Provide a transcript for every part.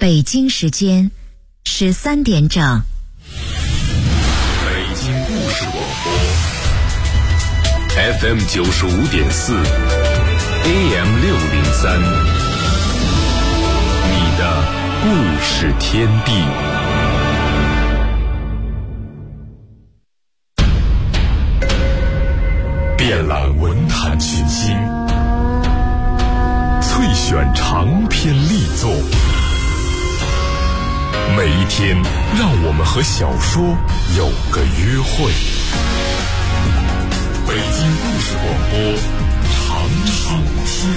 北京时间13点整。 北京故事广播 FM 95.4 AM 603，你的故事天地。遍览文坛群星，萃选长篇力作，每一天让我们和小说有个约会。北京故事广播，长唱天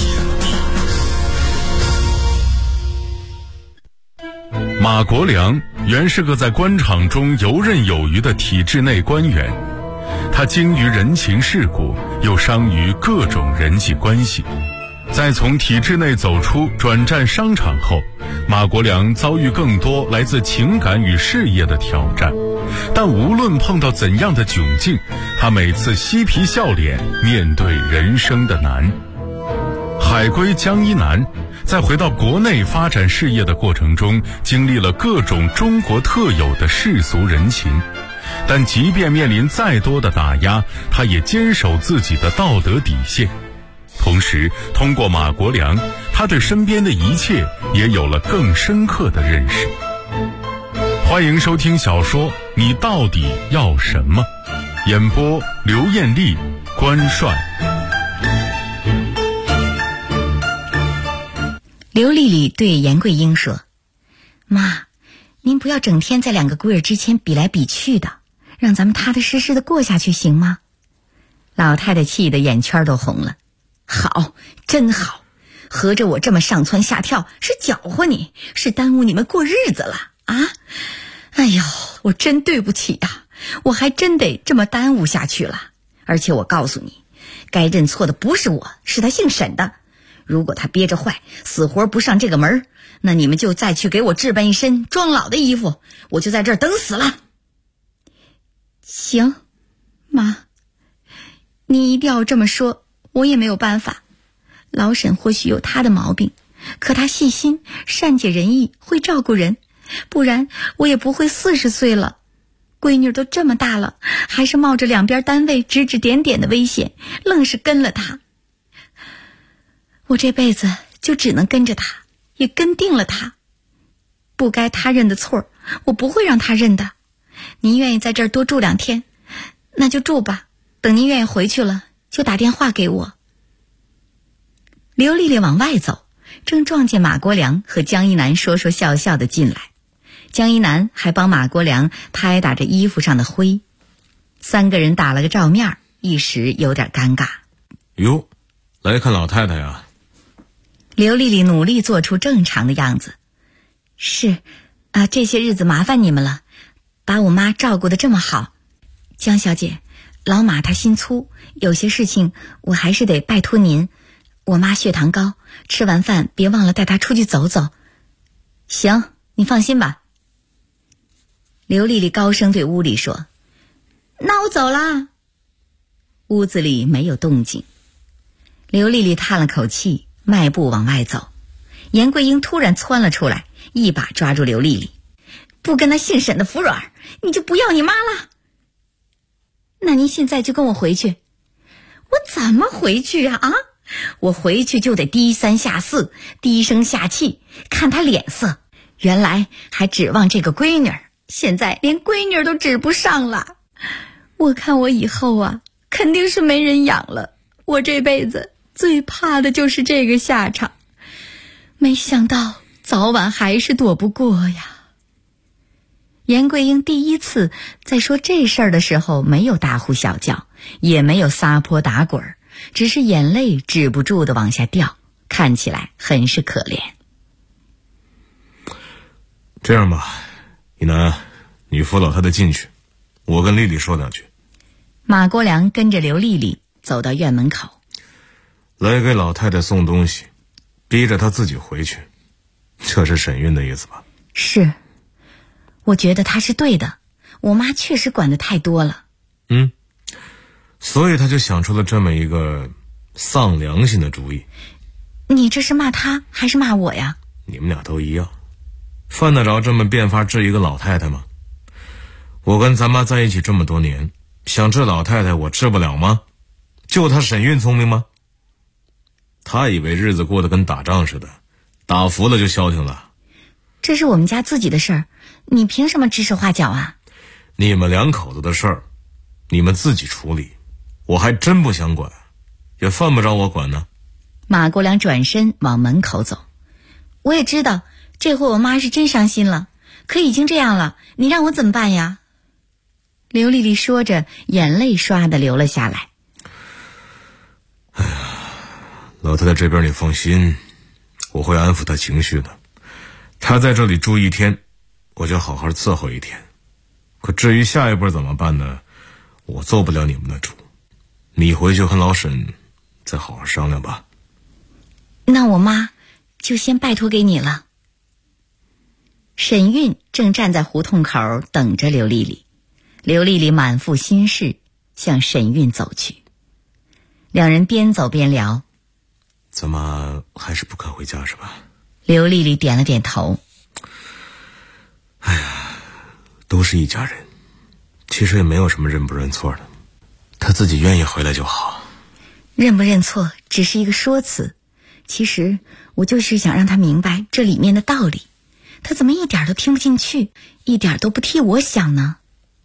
地。马国良原是个在官场中游刃有余的体制内官员，他精于人情世故，又商于各种人际关系。在从体制内走出转战商场后，马国良遭遇更多来自情感与事业的挑战，但无论碰到怎样的窘境，他每次嬉皮笑脸面对人生的难。海归江一南在回到国内发展事业的过程中，经历了各种中国特有的世俗人情，但即便面临再多的打压，他也坚守自己的道德底线。同时通过马国良，他对身边的一切也有了更深刻的认识。欢迎收听小说《你到底要什么》，演播刘艳丽、关帅。 刘丽丽对严桂英说：妈，您不要整天在两个闺儿之间比来比去的，让咱们踏踏实实的过下去行吗？老太太气得眼圈都红了。好，真好，合着我这么上蹿下跳是搅和你，是耽误你们过日子了啊！哎呦，我真对不起啊，我还真得这么耽误下去了。而且我告诉你，该认错的不是我，是他姓沈的。如果他憋着坏，死活不上这个门，那你们就再去给我置办一身装老的衣服，我就在这儿等死了。行，妈，你一定要这么说，我也没有办法。老沈或许有他的毛病，可他细心、善解人意，会照顾人，不然我也不会40岁了。闺女都这么大了，还是冒着两边单位指指点点的危险，愣是跟了他。我这辈子就只能跟着他，也跟定了他。不该他认的错，我不会让他认的。您愿意在这儿多住2天，那就住吧，等您愿意回去了就打电话给我。刘丽丽往外走，正撞见马国良和江一南说说笑笑的进来。江一南还帮马国良拍打着衣服上的灰，3个人打了个照面，一时有点尴尬。 哟，来看老太太呀。 刘丽丽努力做出正常的样子。是啊，这些日子麻烦你们了，把我妈照顾得这么好。江小姐，老马她心粗，有些事情我还是得拜托您。我妈血糖高，吃完饭别忘了带她出去走走。行，你放心吧。刘丽丽高声对屋里说：那我走啦。屋子里没有动静。刘丽丽叹了口气，迈步往外走。严桂英突然窜了出来，一把抓住刘丽丽：不跟那姓沈的服软，你就不要你妈了。那您现在就跟我回去。我怎么回去啊？我回去就得低三下四，低声下气，看他脸色。原来还指望这个闺女，现在连闺女都指不上了。我看我以后啊，肯定是没人养了。我这辈子最怕的就是这个下场，没想到早晚还是躲不过呀。严桂英第一次在说这事儿的时候，没有大呼小叫，也没有撒泼打滚，只是眼泪止不住的往下掉，看起来很是可怜。 这样吧，一南，你扶老太太进去，我跟丽丽说2句。 马国良跟着刘丽丽走到院门口。 来给老太太送东西，逼着她自己回去，这是沈韵的意思吧？ 是，我觉得她是对的，我妈确实管得太多了。 所以她就想出了这么一个丧良心的主意。 你这是骂她还是骂我呀？ 你们俩都一样， 犯得着这么变法治一个老太太吗？我跟咱妈在一起这么多年，想治老太太我治不了吗？就她沈韵聪明吗？她以为日子过得跟打仗似的，打服了就消停了。 这是我们家自己的事儿，你凭什么指手画脚啊？ 你们两口子的事儿，你们自己处理，我还真不想管，也犯不着我管呢。 马国良转身往门口走。我也知道这回我妈是真伤心了，可已经这样了，你让我怎么办呀？刘丽丽说着，眼泪唰地流了下来。 哎呀，老太太这边你放心，我会安抚她情绪的。她在这里住一天，我就好好伺候一天。可至于下一步怎么办呢，我做不了你们的主，你回去和老沈再好好商量吧。 那我妈就先拜托给你了。沈韵正站在胡同口等着刘丽丽，刘丽丽满腹心事向沈韵走去。两人边走边聊。 怎么还是不肯回家是吧？ 刘丽丽点了点头。 哎呀，都是一家人，其实也没有什么认不认错的，他自己愿意回来就好。 认不认错只是一个说辞，其实我就是想让他明白这里面的道理，他怎么一点都听不进去，一点都不替我想呢？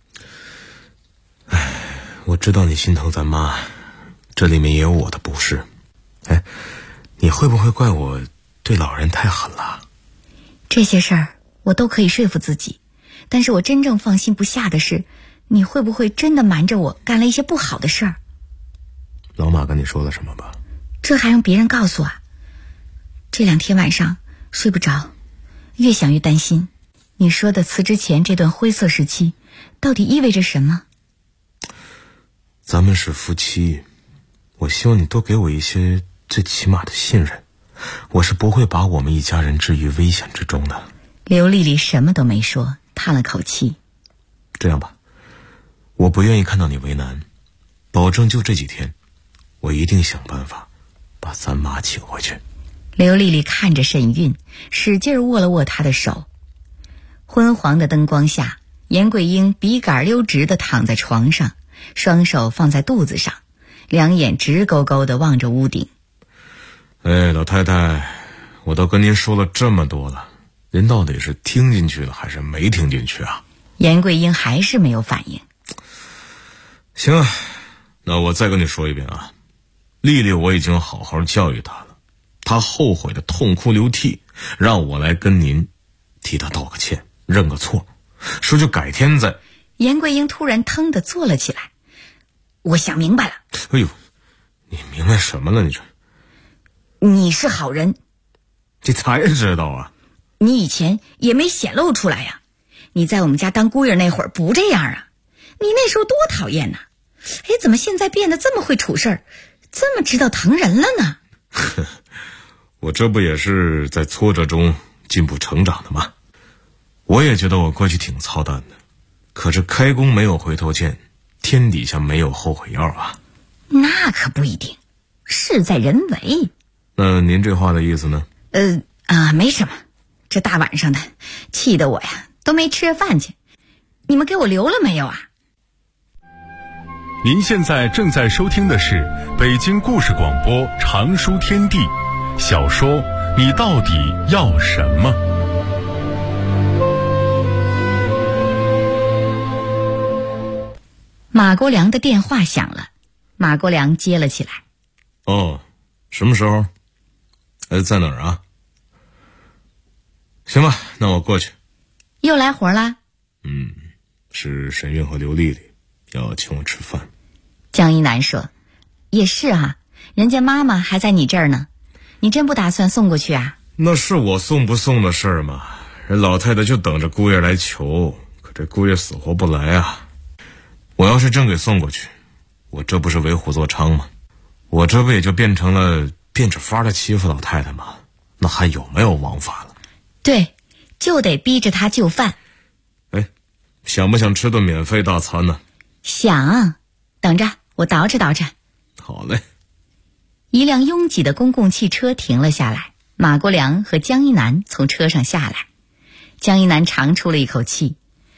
哎，我知道你心疼咱妈，这里面也有我的不是。哎，你会不会怪我对老人太狠了？ 这些事儿我都可以说服自己，但是我真正放心不下的是，你会不会真的瞒着我干了一些不好的事儿？ 老马跟你说了什么吧？ 这还用别人告诉啊？这2天晚上睡不着，越想越担心。你说的辞职前这段灰色时期到底意味着什么？ 咱们是夫妻，我希望你多给我一些最起码的信任，我是不会把我们一家人置于危险之中的。 刘丽丽什么都没说，叹了口气。 这样吧，我不愿意看到你为难，保证就这几天，我一定想办法把咱妈请回去。 刘丽丽看着沈韵，使劲握了握她的手。昏黄的灯光下，严桂英笔杆溜直地躺在床上，双手放在肚子上，两眼直勾勾地望着屋顶。 哎，老太太，我都跟您说了这么多了，您到底是听进去了还是没听进去啊？ 严桂英还是没有反应。 行啊，那我再跟你说一遍啊，丽丽我已经好好教育她了，她后悔的痛哭流涕，让我来跟您替她道个歉，认个错，说就改天再。 严桂英突然腾地坐了起来。我想明白了。 哎呦，你明白什么了？你这你是好人， 这才知道啊。 你以前也没显露出来呀。你在我们家当姑爷那会儿不这样啊，你那时候多讨厌呐。哎，怎么现在变得这么会处事儿，这么知道疼人了呢？ 我这不也是在挫折中进步成长的吗？我也觉得我过去挺操蛋的，可是开弓没有回头箭，天底下没有后悔药啊。 那可不一定，事在人为。 那您这话的意思呢？ 没什么，这大晚上的气得我呀都没吃饭去。你们给我留了没有啊？ 您现在正在收听的是北京故事广播长书天地小说《你到底要什么》。 马国良的电话响了，马国良接了起来。 哦，什么时候？在哪儿啊？行吧，那我过去。 又来活啦？ 是沈韵和刘丽丽要请我吃饭。 江一南说：也是啊，人家妈妈还在你这儿呢，你真不打算送过去啊？ 那是我送不送的事儿嘛，人老太太就等着姑爷来求，可这姑爷死活不来啊。我要是真给送过去，我这不是为虎作伥吗？我这不也就变成了变着法的欺负老太太吗？那还有没有王法了？ 对，就得逼着他就范。 想不想吃顿免费大餐呢？ 想，等着我捯饬捯饬。 好嘞。 一辆拥挤的公共汽车停了下来，马国良和江一南从车上下来。 江一南长出了一口气。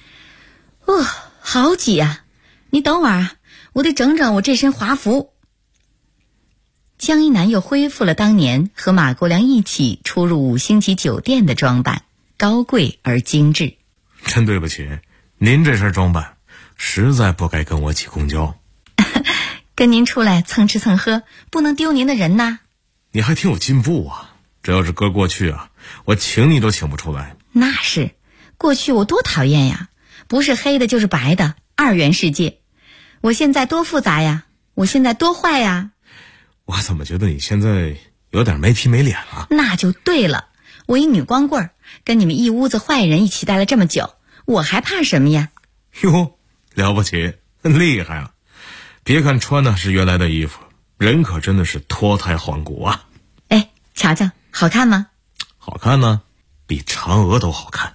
好挤啊！你等会儿啊，我得整整我这身华服。江一南又恢复了当年和马国良一起出入5星级酒店的装扮，高贵而精致。 真对不起，您这身装扮实在不该跟我挤公交。 跟您出来蹭吃蹭喝，不能丢您的人呐。 你还挺有进步啊，这要是搁过去啊，我请你都请不出来。 那是，过去我多讨厌呀，不是黑的就是白的，2元世界。我现在多复杂呀，我现在多坏呀。 我怎么觉得你现在有点没皮没脸了？ 那就对了，我一女光棍，跟你们一屋子坏人一起待了这么久，我还怕什么呀？ 哟，了不起，厉害啊！别看穿的是原来的衣服，人可真的是脱胎换骨啊！ 哎，瞧瞧，好看吗？ 好看呢，比嫦娥都好看。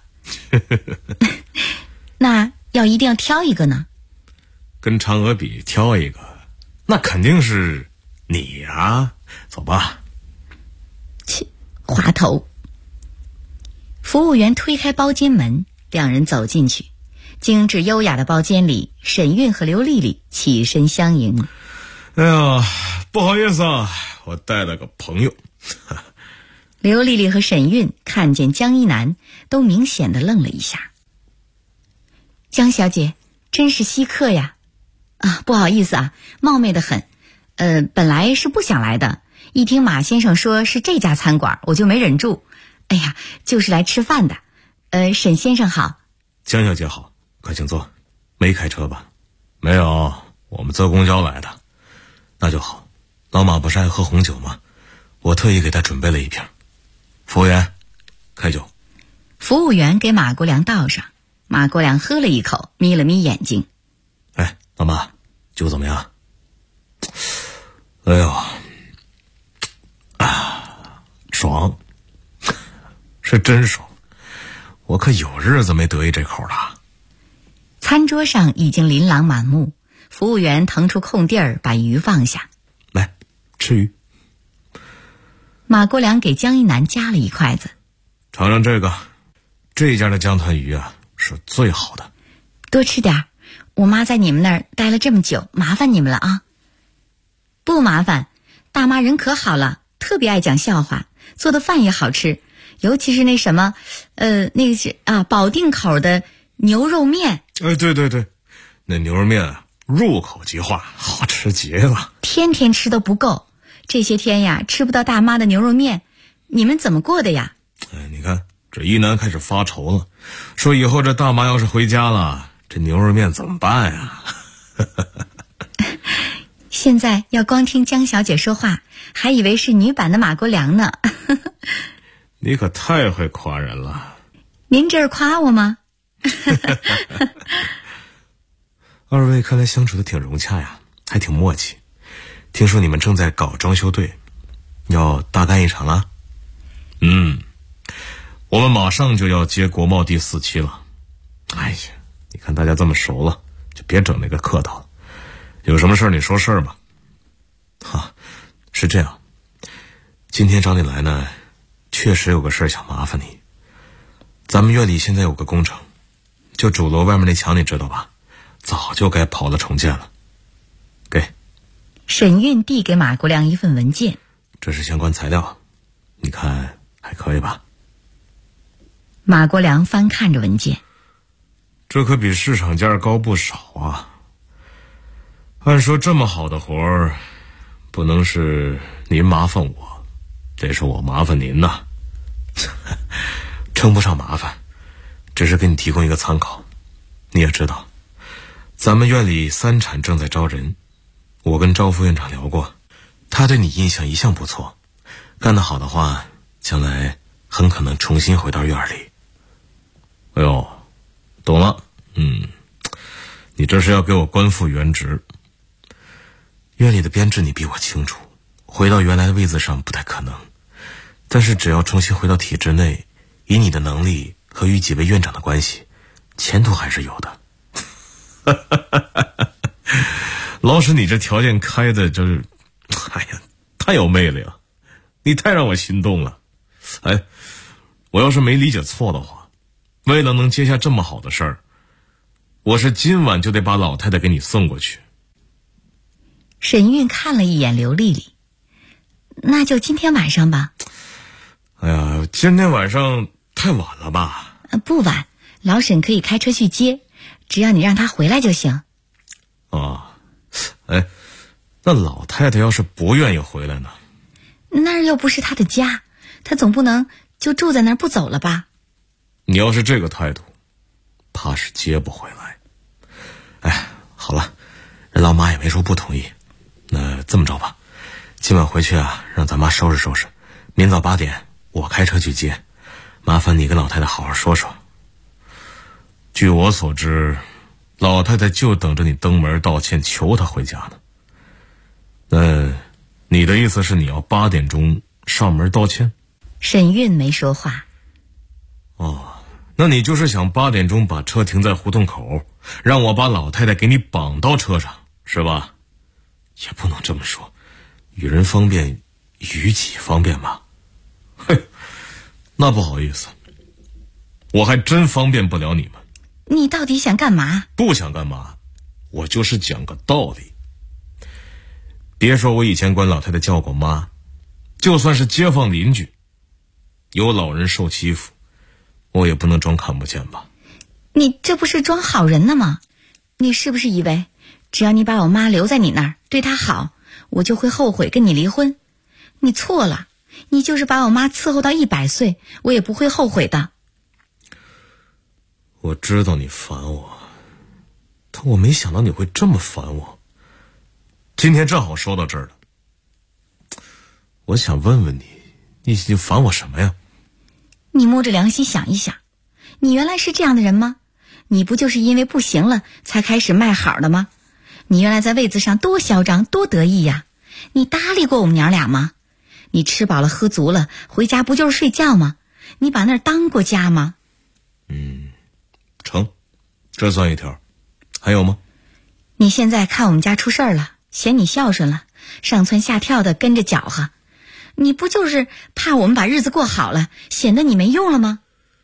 那一定要挑一个呢？ 跟嫦娥比，挑一个，那肯定是你呀！走吧。 切，滑头。服务员推开包间门，两人走进去。精致优雅的包间里，沈韵和刘丽丽起身相迎。 哎呀，不好意思啊，我带了个朋友。 刘丽丽和沈韵看见江一南，都明显的愣了一下。江小姐，真是稀客呀！不好意思啊，冒昧的很。本来是不想来的，一听马先生说是这家餐馆，我就没忍住。哎呀，就是来吃饭的。沈先生好。 江小姐好，快请坐。没开车吧？没有，我们坐公交来的。那就好。老马不是爱喝红酒吗？我特意给他准备了一瓶。服务员，开酒。 服务员给马国良倒上，马国良喝了一口，眯了眯眼睛。 哎，老马，酒怎么样？哎呦，爽，是真爽。我可有日子没得意这口了。 餐桌上已经琳琅满目，服务员腾出空地儿把鱼放下。 来，吃鱼。 马国良给江一南夹了一筷子。 尝尝这个，这家的江团鱼啊是最好的。 多吃点儿，我妈在你们那儿待了这么久，麻烦你们了啊。不麻烦，大妈人可好了，特别爱讲笑话，做的饭也好吃，尤其是那什么，那个是保定口的牛肉面。 对对对，那牛肉面啊，入口即化，好吃极了。 天天吃都不够，这些天呀，吃不到大妈的牛肉面，你们怎么过的呀？ 你看这一南开始发愁了，说以后这大妈要是回家了，这牛肉面怎么办呀？ 现在要光听江小姐说话，还以为是女版的马国良呢。 你可太会夸人了。 您这是夸我吗？ 二位看来相处的挺融洽呀，还挺默契。听说你们正在搞装修队，要大干一场了？我们马上就要接国贸第4期了。哎呀，你看大家这么熟了，就别整那个客套了。有什么事儿你说事儿吧。是这样，今天找你来呢，确实有个事儿想麻烦你。咱们院里现在有个工程，就主楼外面那墙你知道吧？早就该刨了重建了。给。 沈韵递给马国良一份文件。 这是相关材料，你看还可以吧？ 马国良翻看着文件。 这可比市场价高不少啊。按说这么好的活儿，不能是您麻烦我，得是我麻烦您呐。称不上麻烦，只是给你提供一个参考。你也知道，咱们院里3产正在招人，我跟赵副院长聊过，他对你印象一向不错，干得好的话，将来很可能重新回到院里。哎呦，懂了。你这是要给我官复原职。院里的编制你比我清楚，回到原来的位子上不太可能，但是只要重新回到体制内，以你的能力和与几位院长的关系，前途还是有的。老师，你这条件开的就是，太有魅力了，你太让我心动了。我要是没理解错的话， 为了能接下这么好的事儿，我是今晚就得把老太太给你送过去。 沈韵看了一眼刘丽丽，那就今天晚上吧。 哎呀，今天晚上太晚了吧？ 不晚，老沈可以开车去接，只要你让他回来就行。 哎，那老太太要是不愿意回来呢？ 那儿又不是他的家，他总不能就住在那儿不走了吧？ 你要是这个态度，怕是接不回来。哎，好了，人老妈也没说不同意。那这么着吧，今晚回去啊，让咱妈收拾收拾，明早8点我开车去接，麻烦你跟老太太好好说说。据我所知，老太太就等着你登门道歉，求她回家呢。那你的意思是你要8点钟上门道歉？ 沈韵没说话。 那你就是想8点钟把车停在胡同口，让我把老太太给你绑到车上，是吧？也不能这么说，与人方便，与己方便吧。嘿，那不好意思，我还真方便不了你们。 你到底想干嘛？ 不想干嘛，我就是讲个道理。别说我以前管老太太叫过妈，就算是街坊邻居，有老人受欺负，我也不能装看不见吧。 你这不是装好人呢吗？你是不是以为只要你把我妈留在你那儿，对她好，我就会后悔跟你离婚？你错了，你就是把我妈伺候到100岁，我也不会后悔的。 我知道你烦我，但我没想到你会这么烦我。今天正好说到这儿了，我想问问你，你烦我什么呀？ 你摸着良心想一想，你原来是这样的人吗？你不就是因为不行了才开始卖好的吗？你原来在位子上多嚣张多得意呀！你搭理过我们娘俩吗？你吃饱了喝足了回家不就是睡觉吗？你把那儿当过家吗？ 成，这算一条。还有吗？ 你现在看我们家出事儿了，嫌你孝顺了，上蹿下跳的跟着搅和，你不就是怕我们把日子过好了，显得你没用了吗？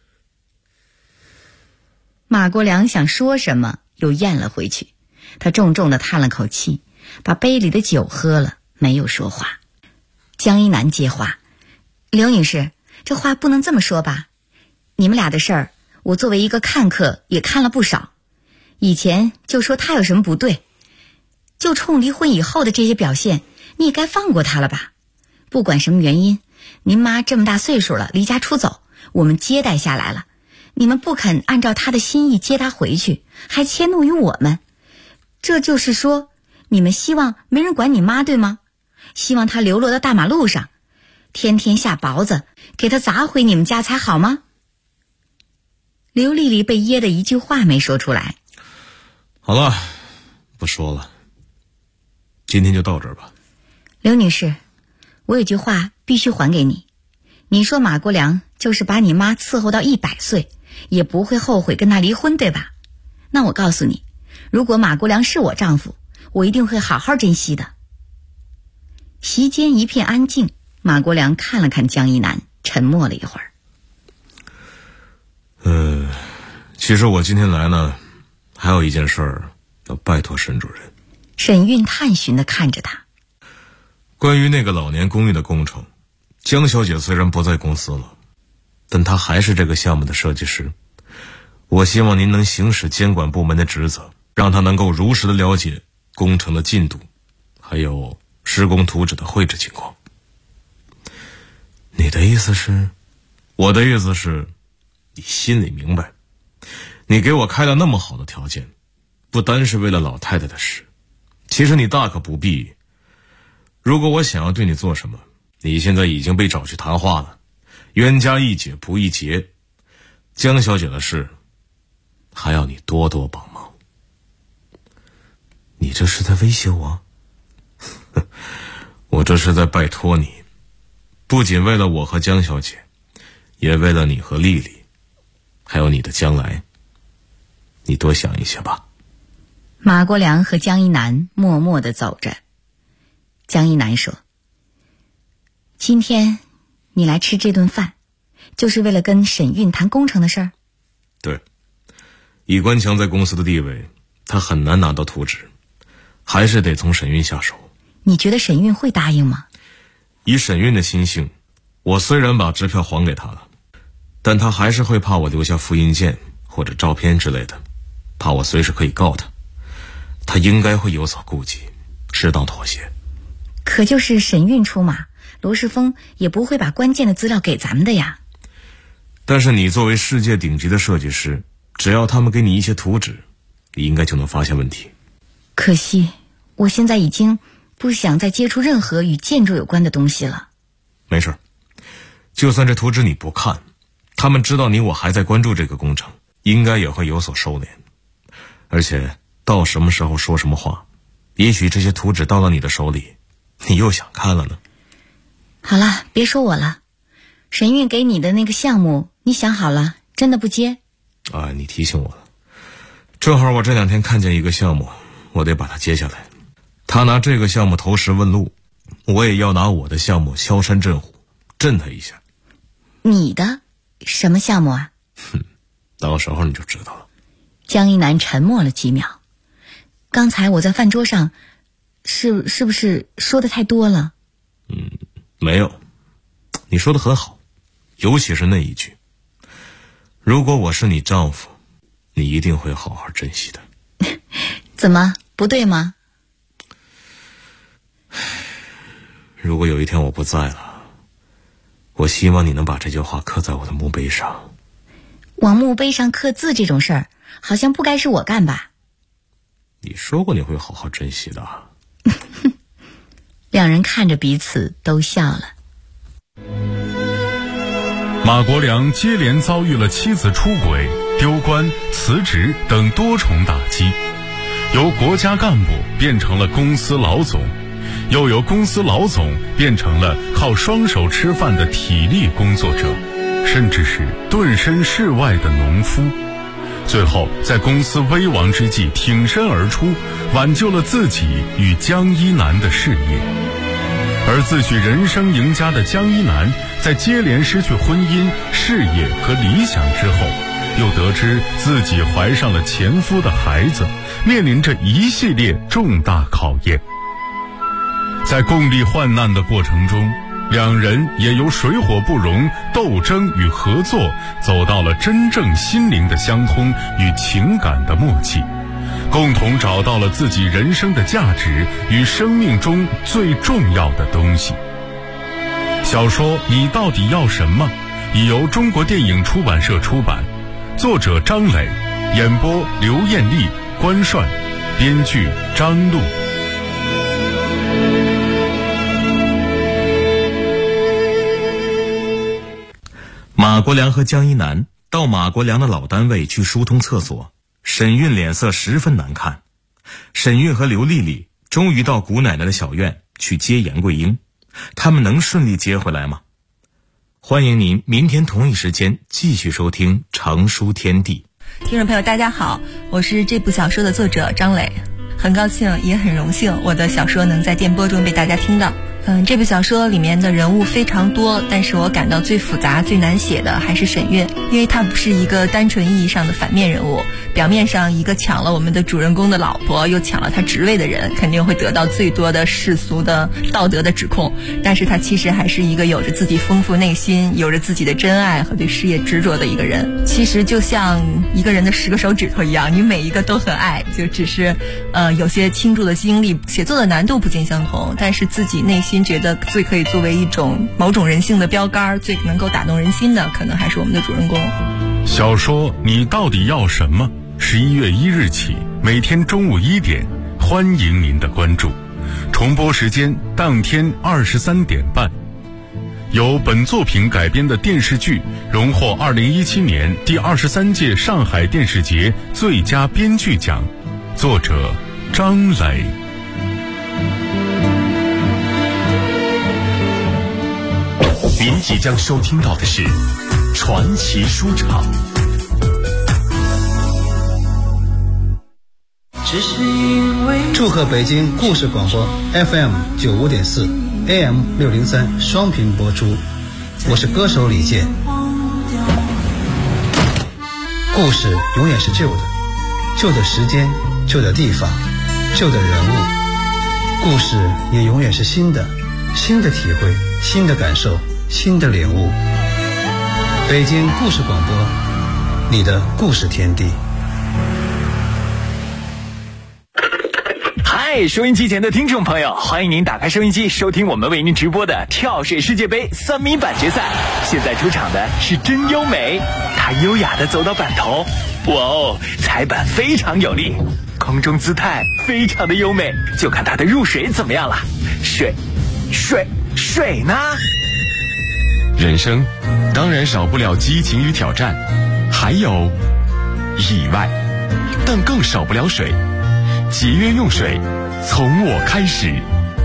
马国良想说什么，又咽了回去。他重重地叹了口气，把杯里的酒喝了，没有说话。江一南接话：刘女士，这话不能这么说吧？你们俩的事儿，我作为一个看客也看了不少。以前就说他有什么不对，就冲离婚以后的这些表现，你也该放过他了吧？不管什么原因，您妈这么大岁数了，离家出走，我们接待下来了，你们不肯按照他的心意接他回去，还迁怒于我们，这就是说你们希望没人管你妈，对吗？希望她流落到大马路上，天天下雹子，给她砸回你们家才好吗？刘丽丽被噎得一句话没说出来。 好了，不说了，今天就到这儿吧。 刘女士，我有句话必须还给你。你说马国良就是把你妈伺候到100岁，也不会后悔跟他离婚，对吧？那我告诉你，如果马国良是我丈夫，我一定会好好珍惜的。席间一片安静，马国良看了看江一南，沉默了一会儿。 其实我今天来呢，还有一件事儿要拜托沈主任。 沈韵探寻地看着他。 关于那个老年公寓的工程，江小姐虽然不在公司了，但她还是这个项目的设计师。我希望您能行使监管部门的职责，让她能够如实的了解工程的进度，还有施工图纸的绘制情况。你的意思是？我的意思是，你心里明白，你给我开了那么好的条件，不单是为了老太太的事，其实你大可不必。如果我想要对你做什么，你现在已经被找去谈话了，冤家宜解不宜结。江小姐的事，还要你多多帮忙。你这是在威胁我？我这是在拜托你，不仅为了我和江小姐，也为了你和丽丽，还有你的将来，你多想一些吧。 马国良和江一南默默地走着。江一南说：今天你来吃这顿饭，就是为了跟沈韵谈工程的事儿？ 对，以关强在公司的地位，他很难拿到图纸，还是得从沈运下手。 你觉得沈运会答应吗？ 以沈运的心性，我虽然把支票还给他了，但他还是会怕我留下复印件或者照片之类的，怕我随时可以告他。他应该会有所顾忌，适当妥协。 可就是沈运出马，罗世峰也不会把关键的资料给咱们的呀。 但是你作为世界顶级的设计师，只要他们给你一些图纸，你应该就能发现问题。 可惜我现在已经不想再接触任何与建筑有关的东西了。 没事，就算这图纸你不看，他们知道你我还在关注这个工程，应该也会有所收敛。而且到什么时候说什么话，也许这些图纸到了你的手里，你又想看了呢。 好了，别说我了。沈运给你的那个项目，你想好了，真的不接？ 你提醒我了。正好我这2天看见一个项目，我得把它接下来。他拿这个项目投石问路，我也要拿我的项目敲山震虎，震他一下。 你的什么项目啊？ 到时候你就知道了。 江一南沉默了几秒。刚才我在饭桌上是不是说的太多了？ 没有，你说的很好，尤其是那一句，如果我是你丈夫，你一定会好好珍惜的。 怎么不对吗？ 如果有一天我不在了，我希望你能把这句话刻在我的墓碑上。 往墓碑上刻字这种事儿，好像不该是我干吧？ 你说过你会好好珍惜的。 两人看着彼此都笑了。 马国良接连遭遇了妻子出轨、丢官、辞职等多重打击，由国家干部变成了公司老总，又由公司老总变成了靠双手吃饭的体力工作者，甚至是遁身世外的农夫。最后在公司危亡之际挺身而出，挽救了自己与江一南的事业。而自诩人生赢家的江一南，在接连失去婚姻、事业和理想之后，又得知自己怀上了前夫的孩子，面临着一系列重大考验。在共历患难的过程中，两人也由水火不容、斗争与合作，走到了真正心灵的相通与情感的默契，共同找到了自己人生的价值与生命中最重要的东西。小说《你到底要什么》已由中国电影出版社出版，作者张磊，演播刘艳丽、关帅，编剧张璐。 马国良和江一南到马国良的老单位去疏通厕所，沈运脸色十分难看。沈运和刘丽丽终于到谷奶奶的小院去接严桂英，他们能顺利接回来吗？欢迎您明天同一时间继续收听《成书天地》。 听众朋友大家好，我是这部小说的作者张磊，很高兴也很荣幸我的小说能在电波中被大家听到。这部小说里面的人物非常多，但是我感到最复杂最难写的还是沈运，因为他不是一个单纯意义上的反面人物，表面上一个抢了我们的主人公的老婆又抢了他职位的人，肯定会得到最多的世俗的道德的指控，但是他其实还是一个有着自己丰富内心、有着自己的真爱和对事业执着的一个人。其实就像一个人的10个手指头一样，你每一个都很爱，就只是有些倾注的精力，写作的难度不尽相同，但是自己内心觉得最可以作为一种某种人性的标杆，最能够打动人心的，可能还是我们的主人公。 小说《你到底要什么》11月1日起，每天中午1点，欢迎您的关注。重播时间当天23点半。由本作品改编的电视剧荣获2017年第23届上海电视节最佳编剧奖，作者张磊。 您即将收听到的是传奇书场。 祝贺北京故事广播 FM95.4 AM603 双频播出，我是歌手李健。 故事永远是旧的，旧的时间，旧的地方，旧的人物。故事也永远是新的，新的体会，新的感受，新的领悟。北京故事广播，你的故事天地。 嗨，收音机前的听众朋友，欢迎您打开收音机，收听我们为您直播的跳水世界杯3米板决赛。现在出场的是真优美，她优雅地走到板头，哇哦，踩板非常有力，空中姿态非常的优美，就看她的入水怎么样了。水呢？ 人生当然少不了激情与挑战，还有意外，但更少不了水。节约用水，从我开始。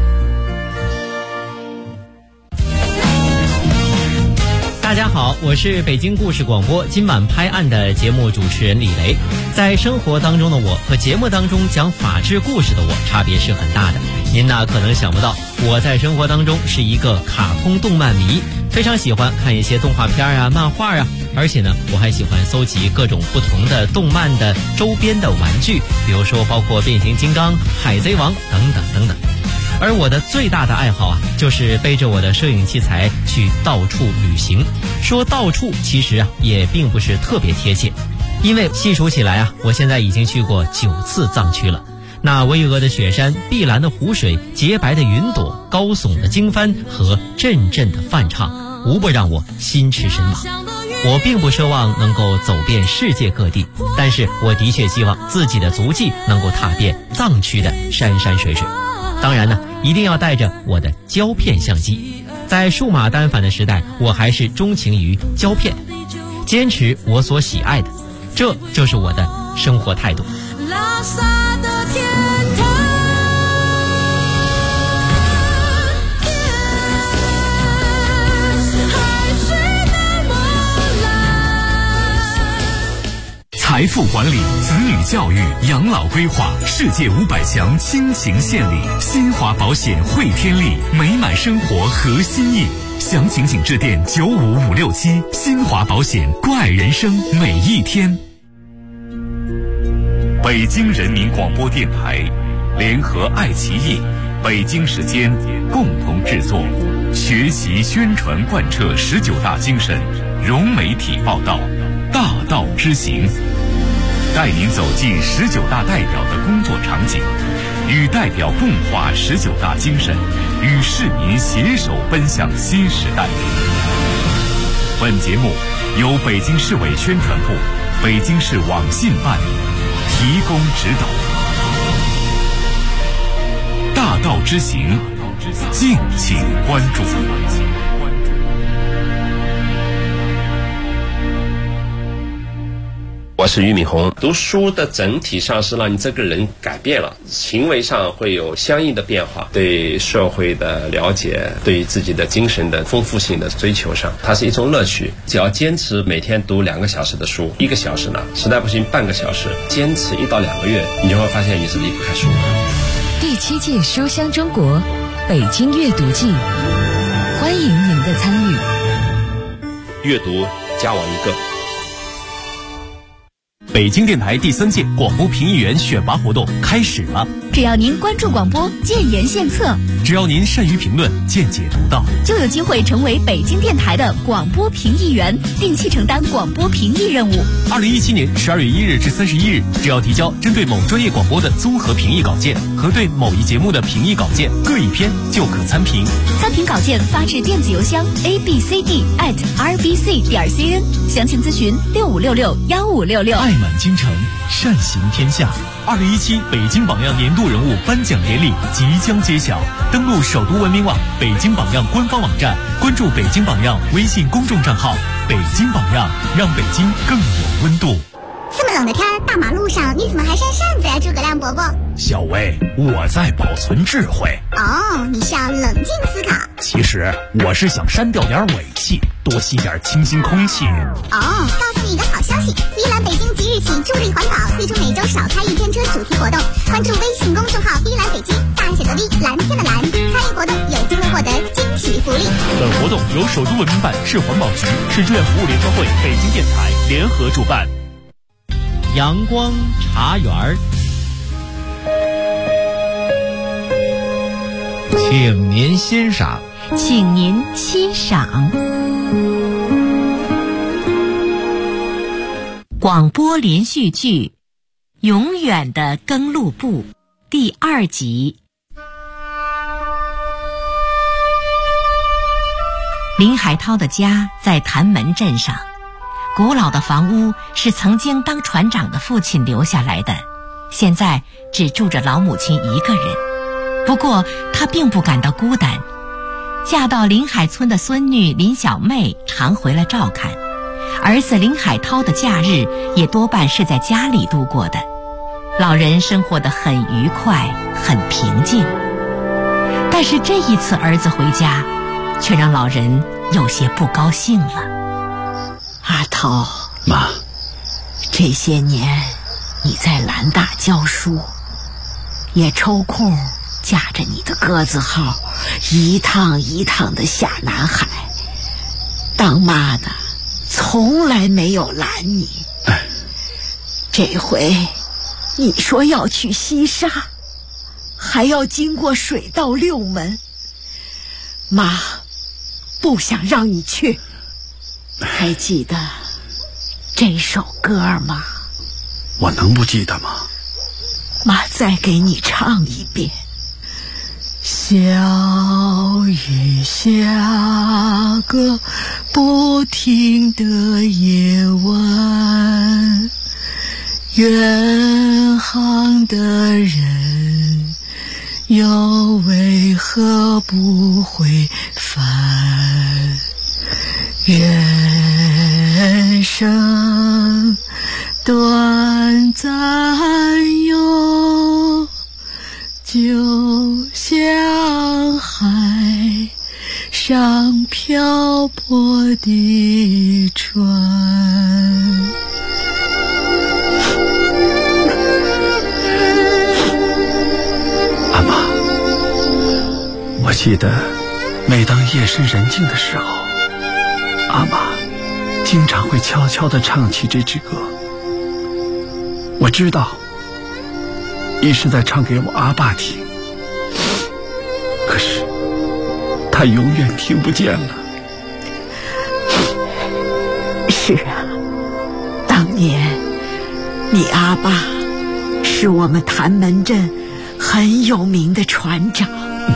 大家好，我是北京故事广播今晚拍案的节目主持人李雷。在生活当中的我和节目当中讲法治故事的我差别是很大的。您呢可能想不到，我在生活当中是一个卡通动漫迷，非常喜欢看一些动画片啊、漫画啊，而且呢我还喜欢搜集各种不同的动漫的周边的玩具，比如说包括变形金刚、海贼王等等等等。而我的最大的爱好啊，就是背着我的摄影器材去到处旅行。说到处其实啊也并不是特别贴切，因为细数起来啊，我现在已经去过9次藏区了。那巍峨的雪山、碧蓝的湖水、洁白的云朵、高耸的经幡和阵阵的梵唱，无不让我心驰神往。我并不奢望能够走遍世界各地，但是我的确希望自己的足迹能够踏遍藏区的山山水水。当然呢，一定要带着我的胶片相机。在数码单反的时代，我还是钟情于胶片，坚持我所喜爱的，这就是我的生活态度。拉萨的天堂，海水的波澜。 财富管理、子女教育、养老规划，世界500强倾情献礼，新华保险汇天利，美满生活核心意。详情请致电95567，新华保险，关爱人生每一天。北京人民广播电台联合爱奇艺、北京时间共同制作，学习宣传贯彻19大精神，融媒体报道，大道之行，带您走进19大代表的工作场景，与代表共话19大精神，与市民携手奔向新时代。本节目由北京市委宣传部、北京市网信办提供指导。大道之行，敬请关注。 我是俞敏洪。读书的整体上是让你这个人改变了，行为上会有相应的变化，对社会的了解，对自己的精神的丰富性的追求上，它是一种乐趣。只要坚持每天读2个小时的书，1个小时呢，实在不行半个小时，坚持1到2个月，你就会发现你是离不开书的。 第7届书香中国北京阅读季，欢迎您的参与。 阅读加我1个。 北京电台第3届广播评议员选拔活动开始了。 只要您关注广播，建言献策； 只要您善于评论，见解独到， 就有机会成为北京电台的广播评议员，定期承担广播评议任务。 2017年12月1日至31日，只要提交针对某专业广播的综合评议稿件和对某一节目的评议稿件各1篇，就可参评。 参评稿件发至电子邮箱 abcd@rbc.cn， 详情咨询65661566。 爱满京城，善行天下。2017北京榜样年度人物颁奖典礼即将揭晓，登录首都文明网、北京榜样官方网站，关注北京榜样微信公众账号，北京榜样，让北京更有温度。 这么冷的天，大马路上你怎么还扇扇子呀，诸葛亮伯伯？ 小薇，我在保存智慧。 哦，你是要冷静思考。 其实我是想删掉点尾气，多吸点清新空气。 哦，告诉你一个好消息，依兰北京即日起助力环保，推出每周少开1天车主题活动，关注微信公众号依兰北京，大写的 V， 蓝天的蓝，参与活动有机会获得惊喜福利。 本活动由首都文明办、市环保局、市志愿服务联合会、北京电台联合主办。 阳光茶园儿， 请您欣赏。 请您欣赏广播连续剧《永远的耕路部》第2集。林海涛的家在谭门镇上，古老的房屋是曾经当船长的父亲留下来的，现在只住着老母亲一个人。不过她并不感到孤单，嫁到临海村的孙女林小妹常回来照看，儿子林海涛的假日也多半是在家里度过的。老人生活得很愉快，很平静。但是这一次儿子回家，却让老人有些不高兴了。 阿涛， 妈， 这些年你在兰大教书，也抽空驾着你的鸽子号一趟一趟的下南海，当妈的从来没有拦你。这回你说要去西沙，还要经过水道6门，妈不想让你去。还记得这首歌吗？ 我能不记得吗？ 妈再给你唱一遍。小雨下个不停的夜晚，远航的人又为何不回返？人生短暂哟，就像海上漂泊的船。 阿妈，我记得每当夜深人静的时候，阿妈经常会悄悄地唱起这支歌。我知道一是在唱给我阿爸听，可是他永远听不见了。 是啊，当年你阿爸是我们谭门镇很有名的船长。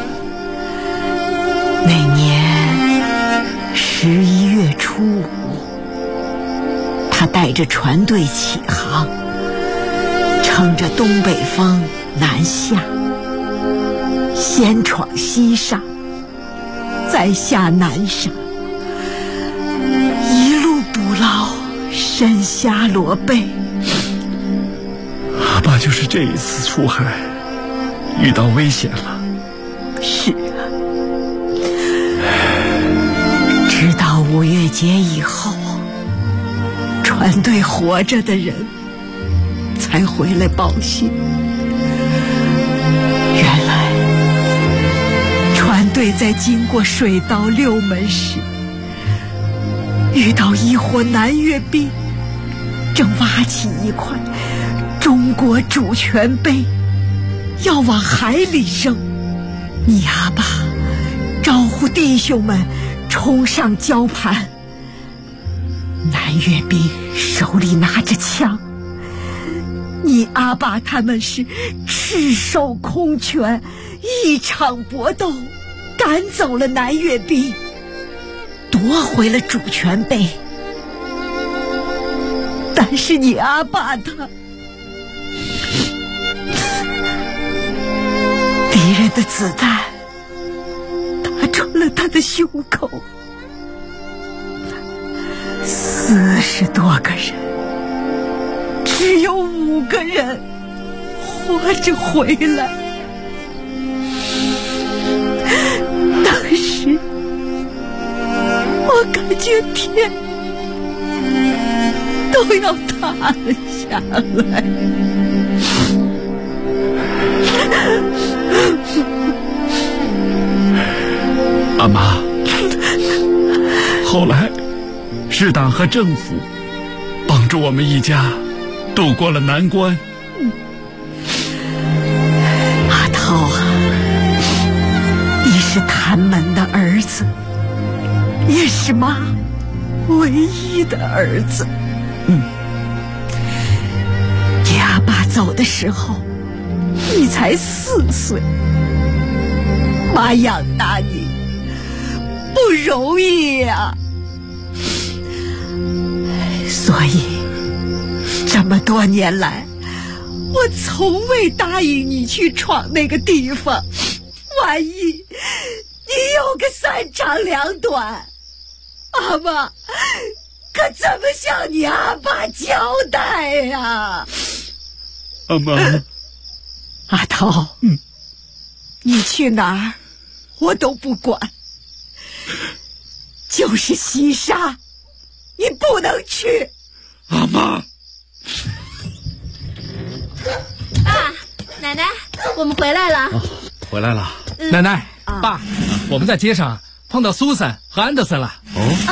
那年11月初5，他带着船队起航，乘着东北风南下，先闯西沙，再下南沙，一路捕捞深虾螺贝。 阿爸就是这一次出海遇到危险了。 是啊，直到5月节以后，船队活着的人才回来报信。原来船队在经过水道6门时，遇到一伙南越兵，正挖起一块中国主权碑，要往海里扔。你阿爸招呼弟兄们冲上礁盘，南越兵手里拿着枪，你阿爸他们是赤手空拳，一场搏斗赶走了南越兵，夺回了主权碑。但是你阿爸他，敌人的子弹打穿了他的胸口，40多个人，只有5个人活着回来。当时我感觉天都要塌了下来。 阿妈，后来是党和政府帮助我们一家渡过了难关。 阿涛啊，你是谭门的儿子，也是妈唯一的儿子。你阿爸走的时候，你才4岁，妈养大你不容易呀。所以这么多年来，我从未答应你去闯那个地方，万一你有个3长2短，阿妈可怎么向你阿爸交代呀？ 阿妈， 阿涛，你去哪儿我都不管，就是西沙你不能去。 阿妈， 爸，奶奶，我们回来了。 回来了。 奶奶，爸，我们在街上碰到苏珊和安德森了。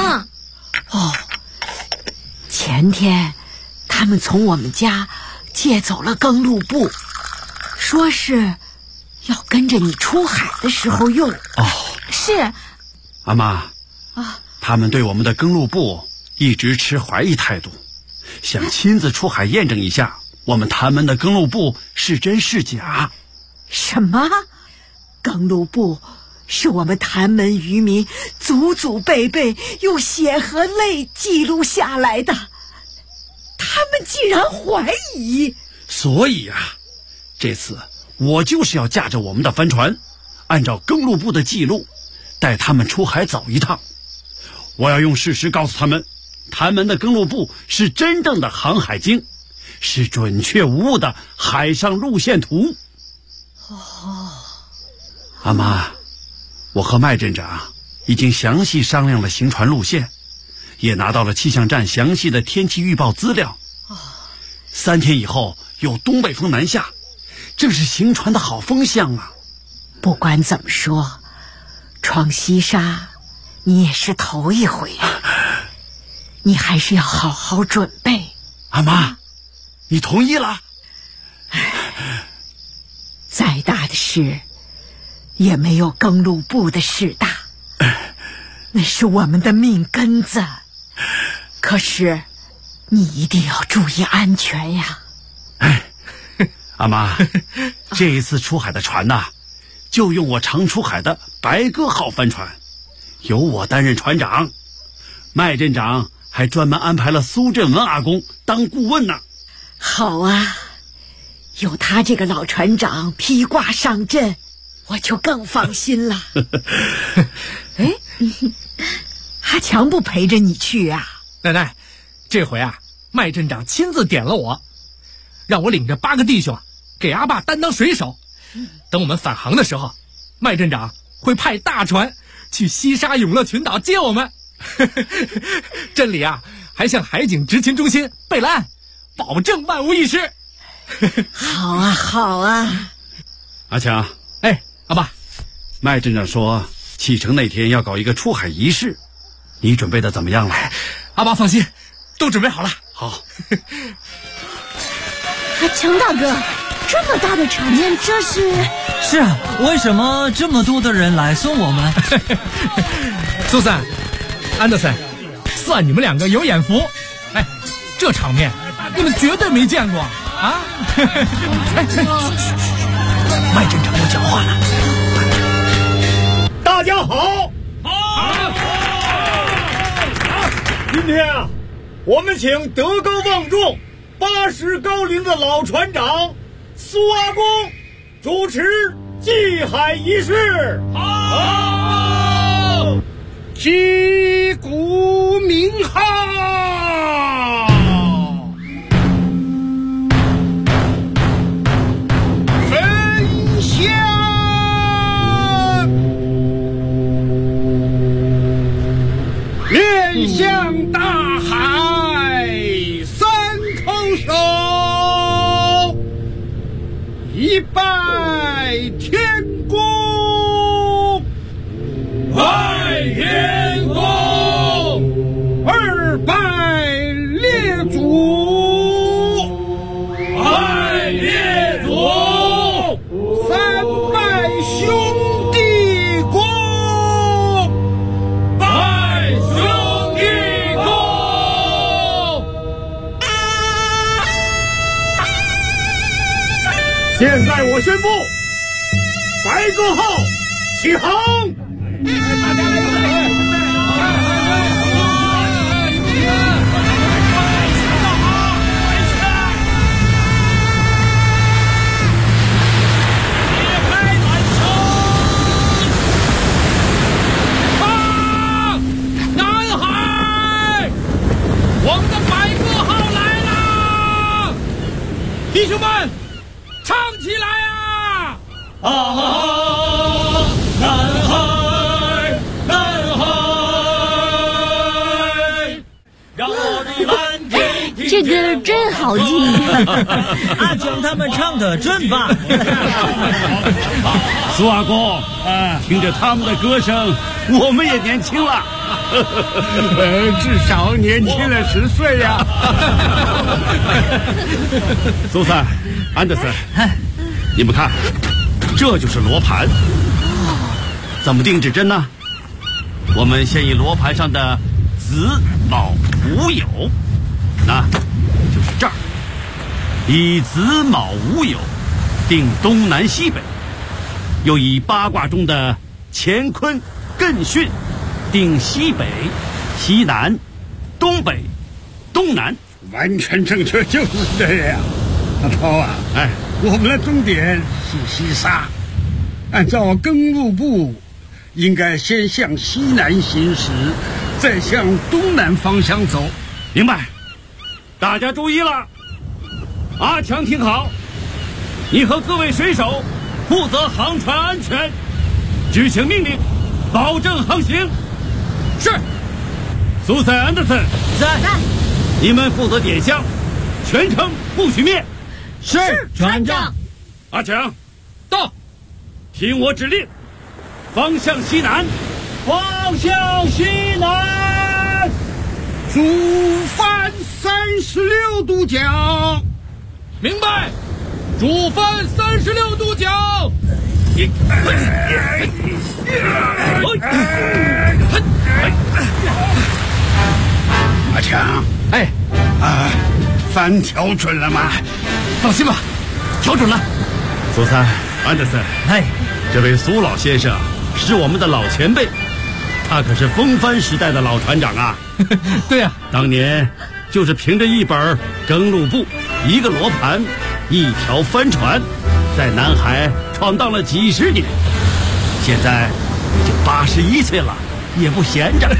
前天他们从我们家借走了耕路布，说是要跟着你出海的时候用。 是。 阿妈，他们对我们的耕路布一直持怀疑态度，想亲自出海验证一下我们谭门的耕路布是真是假。 什么？耕路布是我们谭门渔民祖祖辈辈用血和泪记录下来的，他们竟然怀疑。 所以啊，这次我就是要驾着我们的帆船，按照耕路部的记录带他们出海走一趟。我要用事实告诉他们，谭门的耕路部是真正的航海经，是准确无误的海上路线图。阿妈，我和麦镇长已经详细商量了行船路线，也拿到了气象站详细的天气预报资料。3天以后有东北风南下，正是行船的好风向啊。 不管怎么说，闯西沙你也是头一回啊，你还是要好好准备。 阿妈，你同意了？ 再大的事也没有耕路部的事大，那是我们的命根子。可是你一定要注意安全呀。 阿妈，这一次出海的船呐，就用我常出海的白鸽号帆船，由我担任船长，麦镇长还专门安排了苏振文阿公当顾问呢。 好啊，有他这个老船长披挂上阵，我就更放心了。阿强不陪着你去啊？ 奶奶，这回啊，麦镇长亲自点了我，让我领着8个弟兄给阿爸担当水手。等我们返航的时候，麦镇长会派大船去西沙永乐群岛接我们。镇里啊，还向海警执勤中心备了案，保证万无一失。 好啊，好啊。 阿强， 阿爸， 麦镇长说启程那天要搞一个出海仪式，你准备的怎么样了？ 阿爸放心，都准备好了。 好。 强大哥，这么大的场面，这是？ 是啊，为什么这么多的人来送我们？ 苏珊、安德森，算你们2个有眼福。这场面你们绝对没见过啊！ 麦镇长要讲话了。 大家好，今天啊，我们请德高望重、80高龄的老船长苏阿公主持祭海仪式。好，击鼓鸣号，焚香。面向大海，3叩首，一拜天公，拜天公，2拜列祖， 现在我宣布，白鸽号起航。 我们的白鸽号来啦！弟兄们，唱起来啊！ 啊，南海，南海，让我的蓝天。 这歌真好听。 阿强他们唱的真棒。 苏阿公，听着他们的歌声，我们也年轻了。至少年轻了10岁呀！苏三、安德森，你们看，这就是罗盘。怎么定指针呢？我们先以罗盘上的子、卯、午、酉，那就是这儿，以子、卯、午、酉定东南西北，又以八卦中的乾坤、艮巽定西北、西南、东北、东南， 完全正确，就是这样。阿涛啊，我们的终点是西沙，按照庚路部，应该先向西南行驶，再向东南方向走。 明白？大家注意了，阿强听好，你和各位水手负责航船安全，执行命令，保证航行。是，苏塞安德森， 在。 你们负责点香，全程不许灭。 是，船长。 阿强，到，听我指令，方向西南， 方向西南，主帆36度角。 明白，主帆36度角。 阿强，帆调准了吗？ 放心吧，调准了。 苏三、安德森，这位苏老先生是我们的老前辈，他可是风帆时代的老船长啊。 对啊， 当年就是凭着一本征路簿、一个罗盘、一条帆船，在南海闯荡了几10年，现在已经81岁了，也不闲着。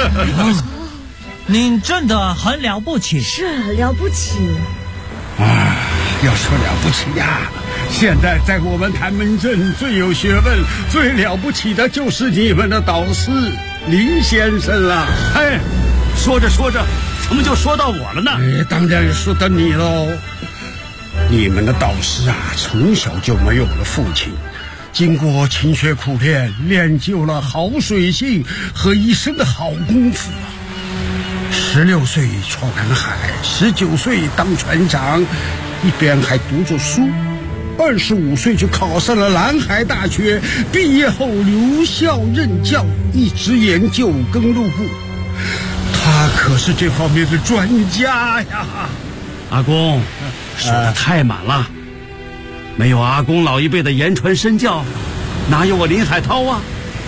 您真的很了不起。 是了不起。 要说了不起呀，现在在我们谭门镇最有学问、最了不起的就是你们的导师林先生了。 说着说着，怎么就说到我了呢？ 当然说到你喽。你们的导师啊，从小就没有了父亲，经过勤学苦练，练就了好水性和一身的好功夫啊。16岁闯南海，19岁当船长，一边还读着书，25岁就考上了南海大学，毕业后留校任教，一直研究庚路簿。他可是这方面的专家呀。 阿公说的太满了，没有阿公老一辈的言传身教，哪有我林海涛啊？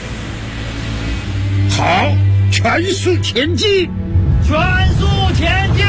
好，全速前进， 全速前进！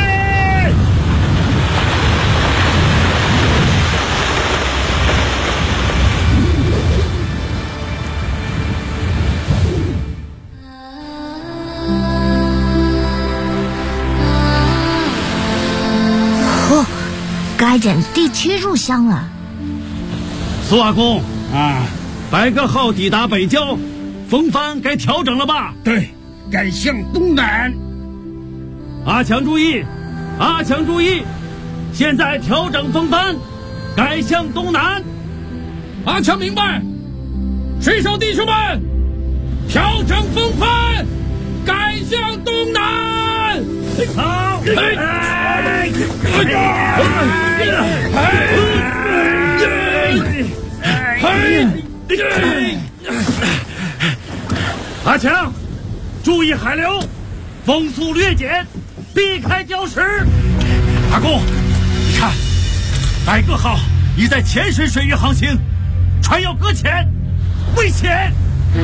该点第7炷香了。 苏阿公白鸽号抵达北郊，风帆该调整了吧？ 对，该向东南。 阿强注意，阿强注意，现在调整风帆，该向东南。 阿强明白，水手弟兄们，调整风帆，该向东南。 好， 阿强，注意海流，风速略减，避开礁石。 阿公，你看，白鸽号已在浅水水域航行，船要搁浅，危险！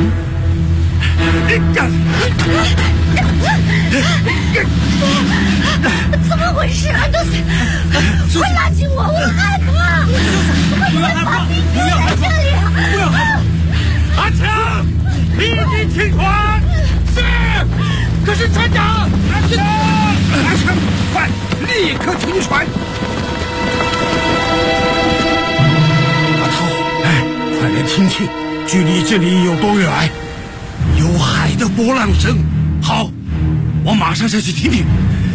怎么回事？安德森，快拉紧我，我害怕！ 不要害怕，不要害怕，不要害怕！阿强，立即停船！是。可是船长，阿强，快，立刻停船！ 阿涛，快来听听，距离这里有多远？有海的波浪声。 好，我马上下去听听。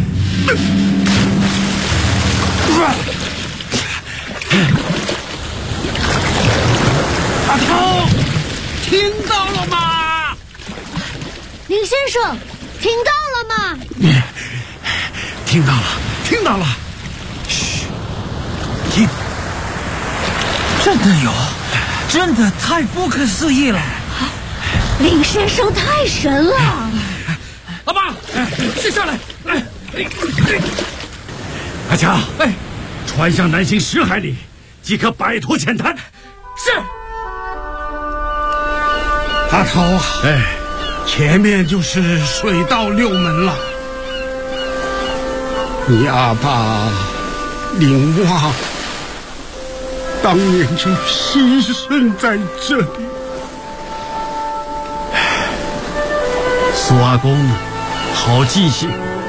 阿涛，听到了吗？ 林先生，听到了吗？ 听到了，听到了。嘘，听， 真的有，真的太不可思议了。 林先生太神了！ 阿爸，先上来。阿强，船上南行10海里，即可摆脱浅滩。是。 阿涛啊，前面就是水道6门了。你阿爸林旺当年就牺牲在这里。 苏阿公好记性。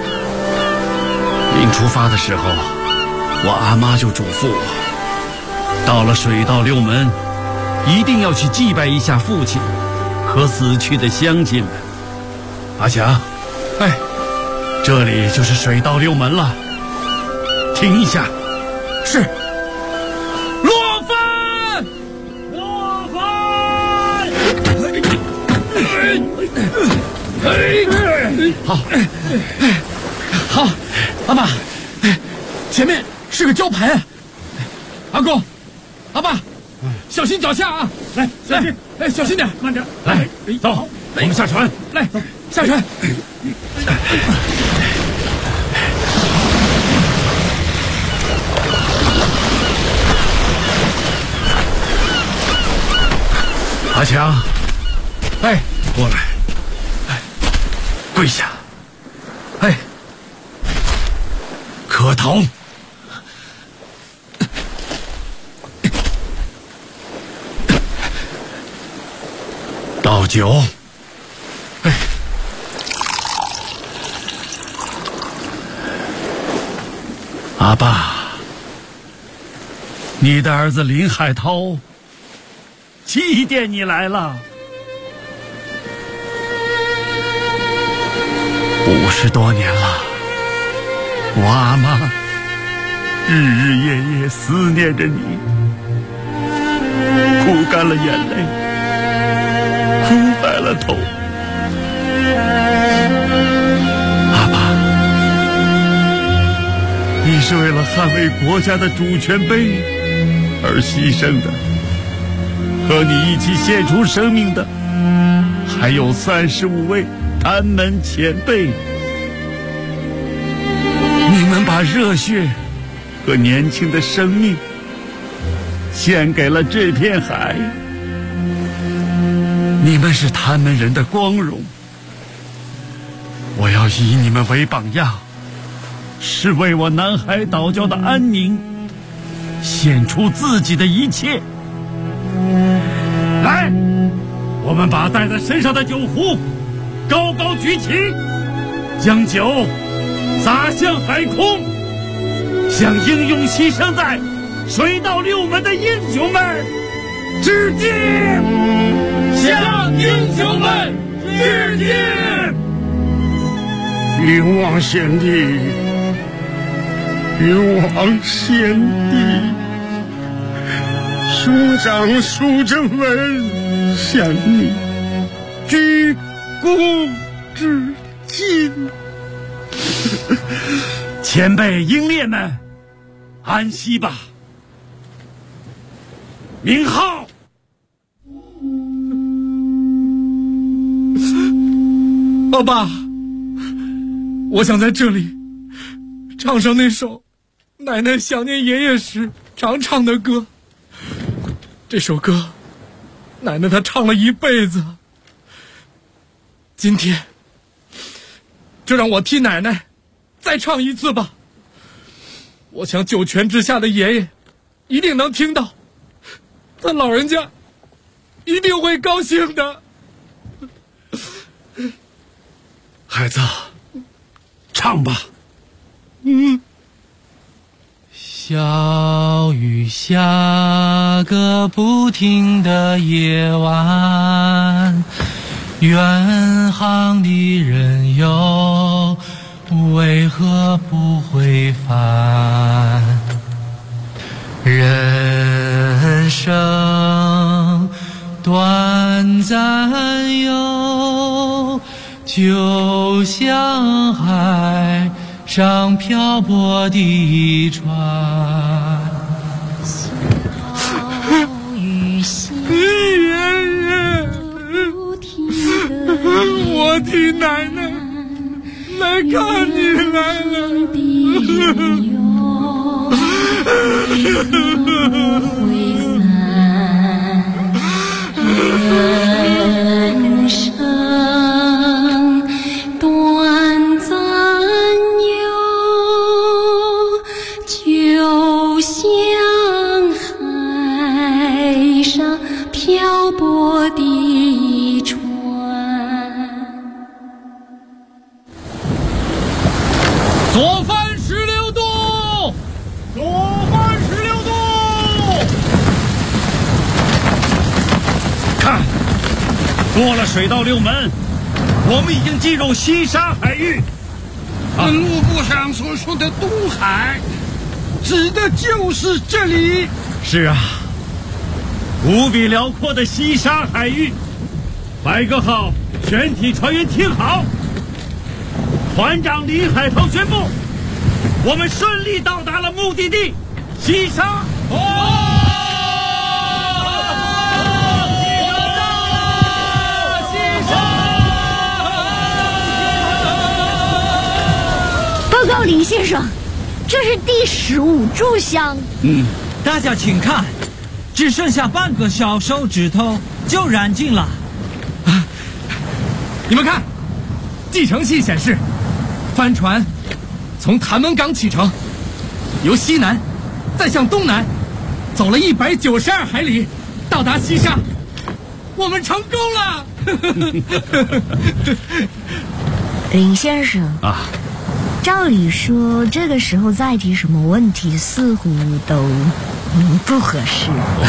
临出发的时候，我阿妈就嘱咐我，到了水道6门，一定要去祭拜一下父亲和死去的乡亲们。阿强，这里就是水道6门了，停一下。是。落帆！落帆！好，阿爸，前面是个礁盘。阿公，阿爸，小心脚下啊！来，小心，小心点，慢点。来，走，我们下船。来，下船。阿强，过来，跪下，磕头，倒酒，阿爸，你的儿子林海涛祭奠你来了。50多年了，我阿妈日日夜夜思念着你，哭干了眼泪，哭白了头。阿爸，你是为了捍卫国家的主权杯而牺牲的，和你一起献出生命的还有35位谭门前辈。你们把热血和年轻的生命献给了这片海，你们是谭门人的光荣。我要以你们为榜样，是为我南海岛礁的安宁献出自己的一切。来，我们把带在身上的酒壶高高举起，将酒洒向海空，向英勇牺牲在水道6门的英雄们致敬！向英雄们致敬！ 云王贤弟，云王贤弟，兄长苏正文向你鞠躬致敬。 前辈英烈们，安息吧。名号。 阿爸，我想在这里唱上那首奶奶想念爷爷时常唱的歌。 这首歌，奶奶她唱了一辈子。今天，就让我替奶奶再唱一次吧。我想九泉之下的爷爷一定能听到，他老人家一定会高兴的。 孩子，唱吧。 小雨下个不停的夜晚，远航的人又为何不回返？人生短暂哟，就像海上漂泊的船。 小雨下不停的我替奶奶来看你来了。 人生短暂哟，就像海上漂泊的船。 左翻16度，左翻16度。 看，过了水道六门，我们已经进入西沙海域。 路簿上所说的东海，指的就是这里。 是啊，无比辽阔的西沙海域。白鸽号全体船员听好，船长李海涛宣布，我们顺利到达了目的地西沙。 报告林先生，这是第15炷香。 大家请看，只剩下半个小手指头就燃尽了。 你们看，计程器显示，帆船从潭门港启程，由西南再向东南走了192海里，到达西沙。我们成功了！ 林先生啊， 照理说这个时候再提什么问题似乎都不合适。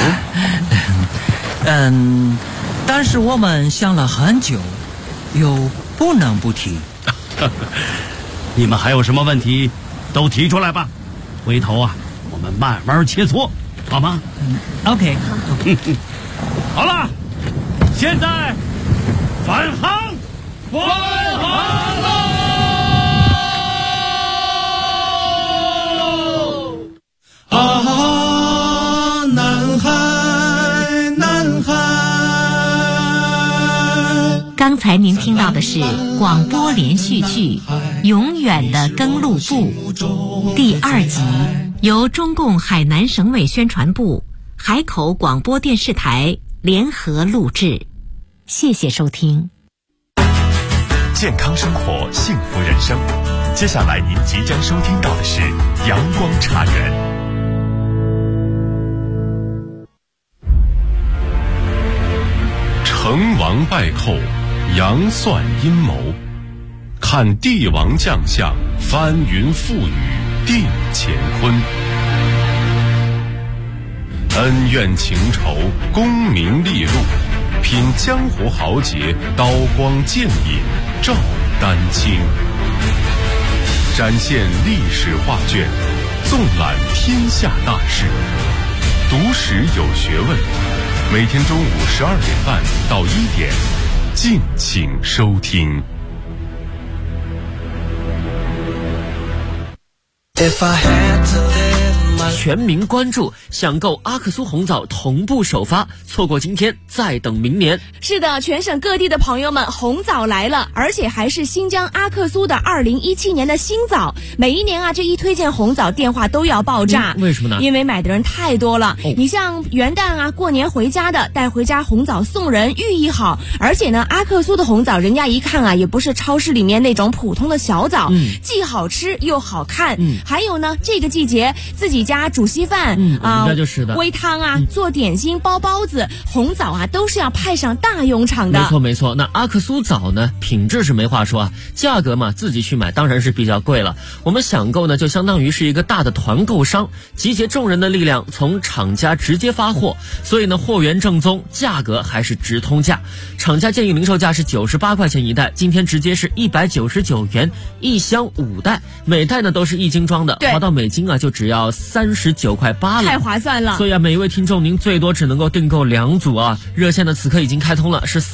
但是我们想了很久，又不能不提。 你们还有什么问题都提出来吧，回头啊我们慢慢切磋，好吗 ？OK。 好了，现在返航，返航喽！ 啊，南海，南海。 刚才您听到的是广播连续剧《永远的登陆部》第2集，由中共海南省委宣传部、海口广播电视台联合录制。谢谢收听。 健康生活，幸福人生。接下来您即将收听到的是阳光茶园。 成王败寇，杨算阴谋，看帝王将相，翻云覆雨定乾坤。恩怨情仇，功名利禄，品江湖豪杰，刀光剑影照丹青。展现历史画卷，纵览天下大事，读史有学问。每天中午12点半到1点，敬请收听。 If I had to live 全民关注，想购阿克苏红枣同步首发，错过今天再等明年。 是的，全省各地的朋友们，红枣来了，而且还是新疆阿克苏的2017年的新枣。每一年啊，这一推荐红枣电话都要爆炸。 为什么呢？ 因为买的人太多了。你像元旦啊、过年回家的，带回家红枣送人，寓意好。而且呢，阿克苏的红枣，人家一看啊，也不是超市里面那种普通的小枣，既好吃又好看。还有呢，这个季节自己家煮稀饭应该就是的， 煨汤啊，做点心、包包子，红枣啊都是要派上大用场的。 没错。那阿克苏枣呢，品质是没话说啊，价格嘛自己去买当然是比较贵了。我们想购呢，就相当于是一个大的团购商，集结众人的力量，从厂家直接发货，所以呢，货源正宗，价格还是直通价。厂家建议零售价是98块钱一袋，今天直接是199元，1箱5袋，每袋呢都是1斤装的，划到每斤啊就只要39块8了， 太划算了。 所以啊，每一位听众您最多只能够订购2组啊。热线呢此刻已经开通了，是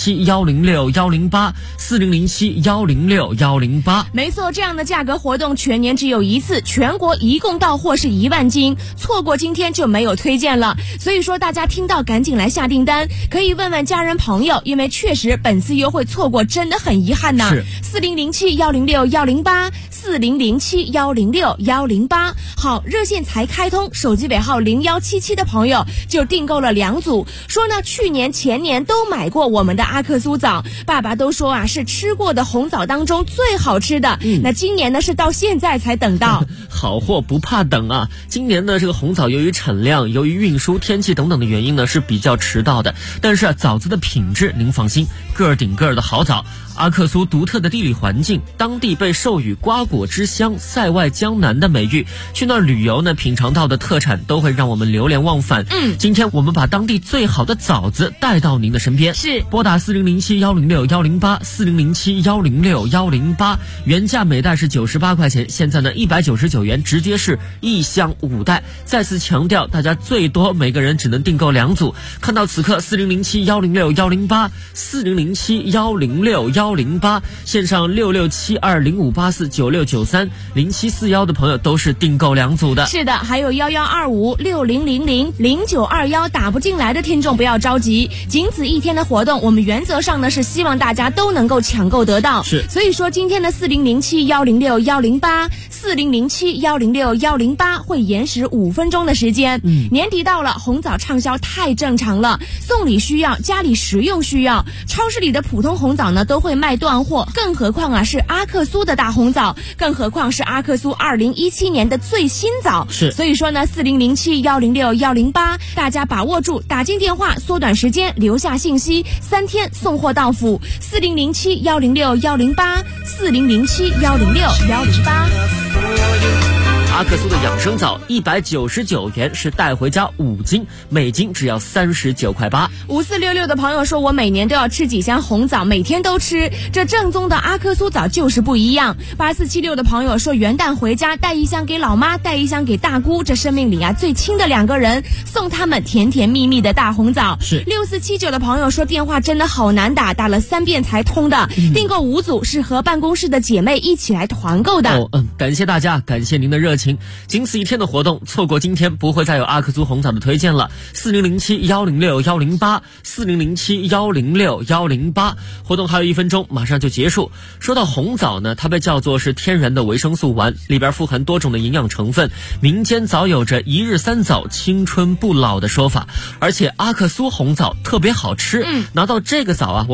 4007-106-108，4007-106-108。 没错，这样的价格活动全年只有一次，全国一共到货是1万斤，错过今天就没有推荐了。所以说大家听到赶紧来下订单，可以问问家人朋友，因为确实本次优惠错过真的很遗憾呐。4007-106-108，4007-106-108。好，热线才开通，手机尾号0177的朋友就订购了2组，说呢去年前年都买过我们的阿克苏枣，爸爸都说啊是吃过的红枣当中最好吃的。那今年呢是到现在才等到。 好货不怕等啊！今年的这个红枣由于产量、由于运输、天气等等的原因呢是比较迟到的，但是枣子的品质您放心，个儿顶个儿的好枣。阿克苏独特的地理环境，当地被授予瓜果之乡、塞外江南的美誉，去那儿旅游呢，品尝到的特产都会让我们流连忘返。今天我们把当地最好的枣子带到您的身边， 是拨打4007-106-108，4007-106-108，原价每袋是98块钱，现在呢199元，直接是1箱5袋。再次强调，大家最多每个人只能订购2组。看到此刻4007-106-108， 4007-106-108，线上6672058496930741的朋友都是订购2组的。 是的，还有112560000921打不进来的听众不要着急，仅此一天的活动，我们原则上呢是希望大家都能够抢购得到。 是， 所以说今天的4007-106-108， 4007-106-108会延时5分钟的时间。年底到了，红枣畅销太正常了，送礼需要，家里食用需要，超市里的普通红枣呢都会卖断货，更何况啊是阿克苏的大红枣，更何况是阿克苏2017年的最新枣。 是， 所以说呢4007-106-108，大家把握住，打进电话，缩短时间，留下信息，3天送货到府。4007-106-108， 4007-106-108。 阿克苏的养生枣199元，是带回家5斤，每斤只要39块8。 5466的朋友说，我每年都要吃几箱红枣，每天都吃，这正宗的阿克苏枣就是不一样。8476的朋友说，元旦回家带1箱给老妈，带1箱给大姑，这生命里啊最亲的2个人，送他们甜甜蜜蜜的大红枣。 是。 6479的朋友说，电话真的好难打，打了3遍才通的，订购5组，是和办公室的姐妹一起来团购的。 感谢大家，感谢您的热情。仅此一天的活动，错过今天不会再有阿克苏红枣的推荐了。4007-106-108， 4007-106-108，活动还有1分钟，马上就结束。说到红枣呢，它被叫做是天然的维生素丸，里边富含多种的营养成分，民间早有着1日3枣青春不老的说法，而且阿克苏红枣特别好吃。拿到这个枣啊，